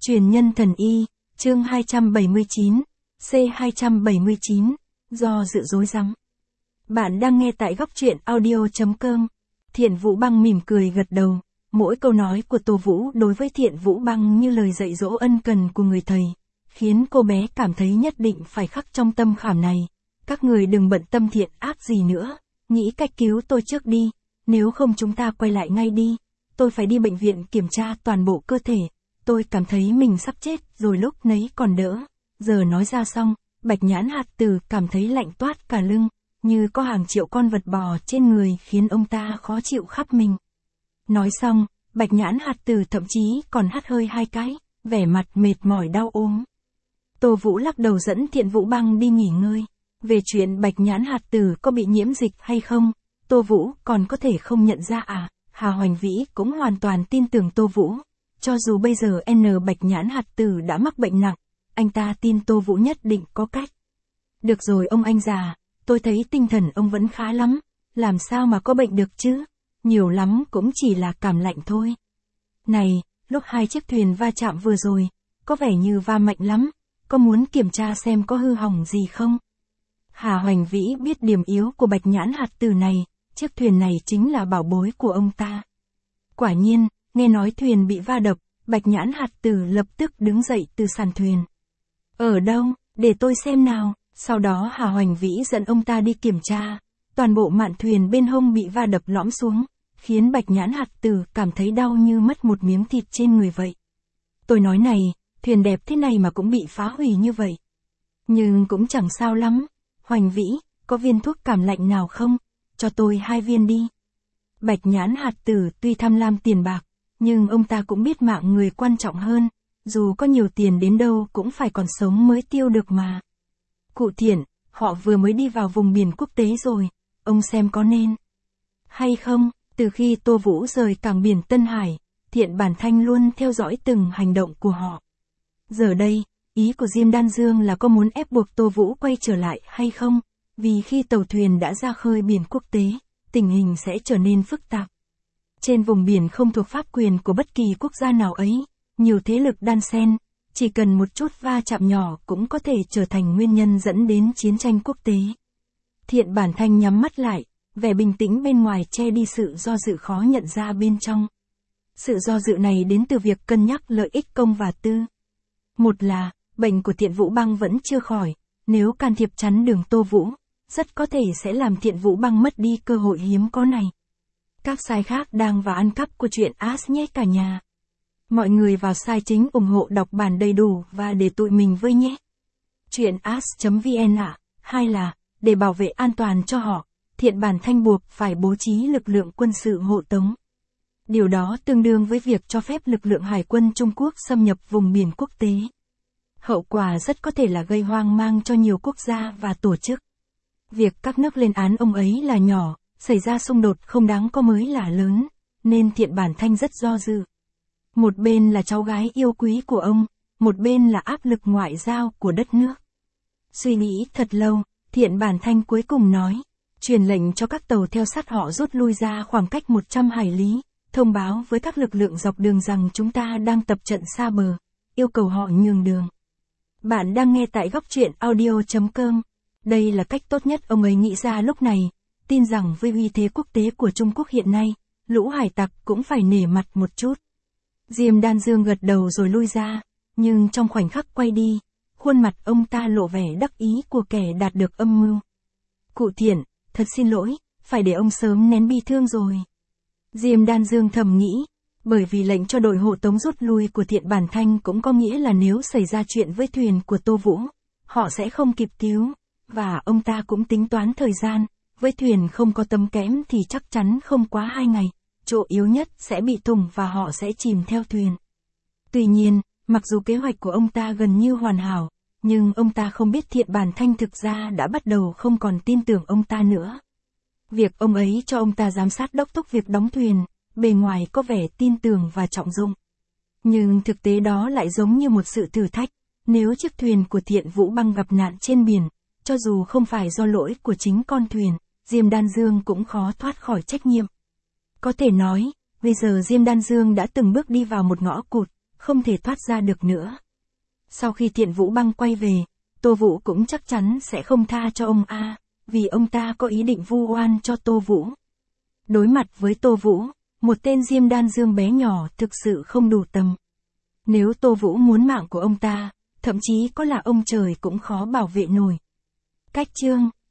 Truyền nhân thần y, chương 279, C279, do dự rối rắm. Bạn đang nghe tại góc truyện audio.com. Thiện Vũ Băng mỉm cười gật đầu, mỗi câu nói của Tô Vũ đối với Thiện Vũ Băng như lời dạy dỗ ân cần của người thầy, khiến cô bé cảm thấy nhất định phải khắc trong tâm khảm này. Các người đừng bận tâm thiện ác gì nữa, nghĩ cách cứu tôi trước đi, nếu không chúng ta quay lại ngay đi. Tôi phải đi bệnh viện kiểm tra toàn bộ cơ thể, tôi cảm thấy mình sắp chết rồi lúc nấy còn đỡ. Giờ nói ra xong, Bạch Nhãn Hạt Tử cảm thấy lạnh toát cả lưng, như có hàng triệu con vật bò trên người khiến ông ta khó chịu khắp mình. Nói xong, Bạch Nhãn Hạt Tử thậm chí còn hắt hơi 2 cái, vẻ mặt mệt mỏi đau ốm. Tô Vũ lắc đầu dẫn Thiện Vũ Băng đi nghỉ ngơi. Về chuyện Bạch Nhãn Hạt Tử có bị nhiễm dịch hay không, Tô Vũ còn có thể không nhận ra à? Hà Hoành Vĩ cũng hoàn toàn tin tưởng Tô Vũ. Cho dù bây giờ Bạch Nhãn Hạt Tử đã mắc bệnh nặng, anh ta tin Tô Vũ nhất định có cách. Được rồi ông anh già, tôi thấy tinh thần ông vẫn khá lắm, làm sao mà có bệnh được chứ? Nhiều lắm cũng chỉ là cảm lạnh thôi. Này, lúc 2 chiếc thuyền va chạm vừa rồi, có vẻ như va mạnh lắm, có muốn kiểm tra xem có hư hỏng gì không? Hà Hoành Vĩ biết điểm yếu của Bạch Nhãn Hạt Tử này, chiếc thuyền này chính là bảo bối của ông ta. Quả nhiên, nghe nói thuyền bị va đập, Bạch Nhãn Hạt Tử lập tức đứng dậy từ sàn thuyền. Ở đâu, để tôi xem nào. Sau đó Hà Hoành Vĩ dẫn ông ta đi kiểm tra, toàn bộ mạn thuyền bên hông bị va đập lõm xuống, khiến Bạch Nhãn Hạt Tử cảm thấy đau như mất một miếng thịt trên người vậy. Tôi nói này, thuyền đẹp thế này mà cũng bị phá hủy như vậy. Nhưng cũng chẳng sao lắm. Hoành Vĩ, có viên thuốc cảm lạnh nào không? Cho tôi 2 viên đi. Bạch Nhãn Hạt Tử tuy tham lam tiền bạc, nhưng ông ta cũng biết mạng người quan trọng hơn, dù có nhiều tiền đến đâu cũng phải còn sống mới tiêu được mà. Cụ Thiện, họ vừa mới đi vào vùng biển quốc tế rồi, ông xem có nên hay không? Từ khi Tô Vũ rời cảng biển Tân Hải, Thiện Bản Thanh luôn theo dõi từng hành động của họ. Giờ đây, ý của Diêm Đan Dương là có muốn ép buộc Tô Vũ quay trở lại hay không? Vì khi tàu thuyền đã ra khơi biển quốc tế, tình hình sẽ trở nên phức tạp. Trên vùng biển không thuộc pháp quyền của bất kỳ quốc gia nào ấy, nhiều thế lực đan xen, chỉ cần một chút va chạm nhỏ cũng có thể trở thành nguyên nhân dẫn đến chiến tranh quốc tế. Thiện Bản Thanh nhắm mắt lại, vẻ bình tĩnh bên ngoài che đi sự do dự khó nhận ra bên trong. Sự do dự này đến từ việc cân nhắc lợi ích công và tư. Một là, bệnh của Thiện Vũ Băng vẫn chưa khỏi, nếu can thiệp chắn đường Tô Vũ, rất có thể sẽ làm Thiện Vũ Băng mất đi cơ hội hiếm có này. Các sai khác đang vào ăn cắp của truyện As nhé cả nhà. Mọi người vào sai chính ủng hộ đọc bản đầy đủ và để tụi mình với nhé. Truyện As.vn ạ. 2 là, để bảo vệ an toàn cho họ, Thiện Bản Thanh buộc phải bố trí lực lượng quân sự hộ tống. Điều đó tương đương với việc cho phép lực lượng Hải quân Trung Quốc xâm nhập vùng biển quốc tế. Hậu quả rất có thể là gây hoang mang cho nhiều quốc gia và tổ chức. Việc các nước lên án ông ấy là nhỏ, xảy ra xung đột không đáng có mới là lớn, nên Thiện Bản Thanh rất do dự. Một bên là cháu gái yêu quý của ông, một bên là áp lực ngoại giao của đất nước. Suy nghĩ thật lâu, Thiện Bản Thanh cuối cùng nói, truyền lệnh cho các tàu theo sát họ rút lui ra khoảng cách 100 hải lý, thông báo với các lực lượng dọc đường rằng chúng ta đang tập trận xa bờ, yêu cầu họ nhường đường. Bạn đang nghe tại góc truyện audio.com. Đây là cách tốt nhất ông ấy nghĩ ra lúc này, tin rằng với uy thế quốc tế của Trung Quốc hiện nay, lũ hải tặc cũng phải nể mặt một chút. Diêm Đan Dương gật đầu rồi lui ra, nhưng trong khoảnh khắc quay đi, khuôn mặt ông ta lộ vẻ đắc ý của kẻ đạt được âm mưu. Cụ Thiện, thật xin lỗi, phải để ông sớm nén bi thương rồi. Diêm Đan Dương thầm nghĩ, bởi vì lệnh cho đội hộ tống rút lui của Thiện Bản Thanh cũng có nghĩa là nếu xảy ra chuyện với thuyền của Tô Vũ, họ sẽ không kịp cứu, và ông ta cũng tính toán thời gian, với thuyền không có tấm kẽm thì chắc chắn không quá 2 ngày, chỗ yếu nhất sẽ bị thủng và họ sẽ chìm theo thuyền. Tuy nhiên, mặc dù kế hoạch của ông ta gần như hoàn hảo, nhưng ông ta không biết Thiện Bản Thanh thực ra đã bắt đầu không còn tin tưởng ông ta nữa. Việc ông ấy cho ông ta giám sát đốc thúc việc đóng thuyền, bề ngoài có vẻ tin tưởng và trọng dụng. Nhưng thực tế đó lại giống như một sự thử thách, nếu chiếc thuyền của Thiện Vũ Băng gặp nạn trên biển, cho dù không phải do lỗi của chính con thuyền, Diêm Đan Dương cũng khó thoát khỏi trách nhiệm. Có thể nói, bây giờ Diêm Đan Dương đã từng bước đi vào một ngõ cụt, không thể thoát ra được nữa. Sau khi Thiện Vũ Băng quay về, Tô Vũ cũng chắc chắn sẽ không tha cho ông A, vì ông ta có ý định vu oan cho Tô Vũ. Đối mặt với Tô Vũ, một tên Diêm Đan Dương bé nhỏ thực sự không đủ tầm. Nếu Tô Vũ muốn mạng của ông ta, thậm chí có là ông trời cũng khó bảo vệ nổi. Cách chương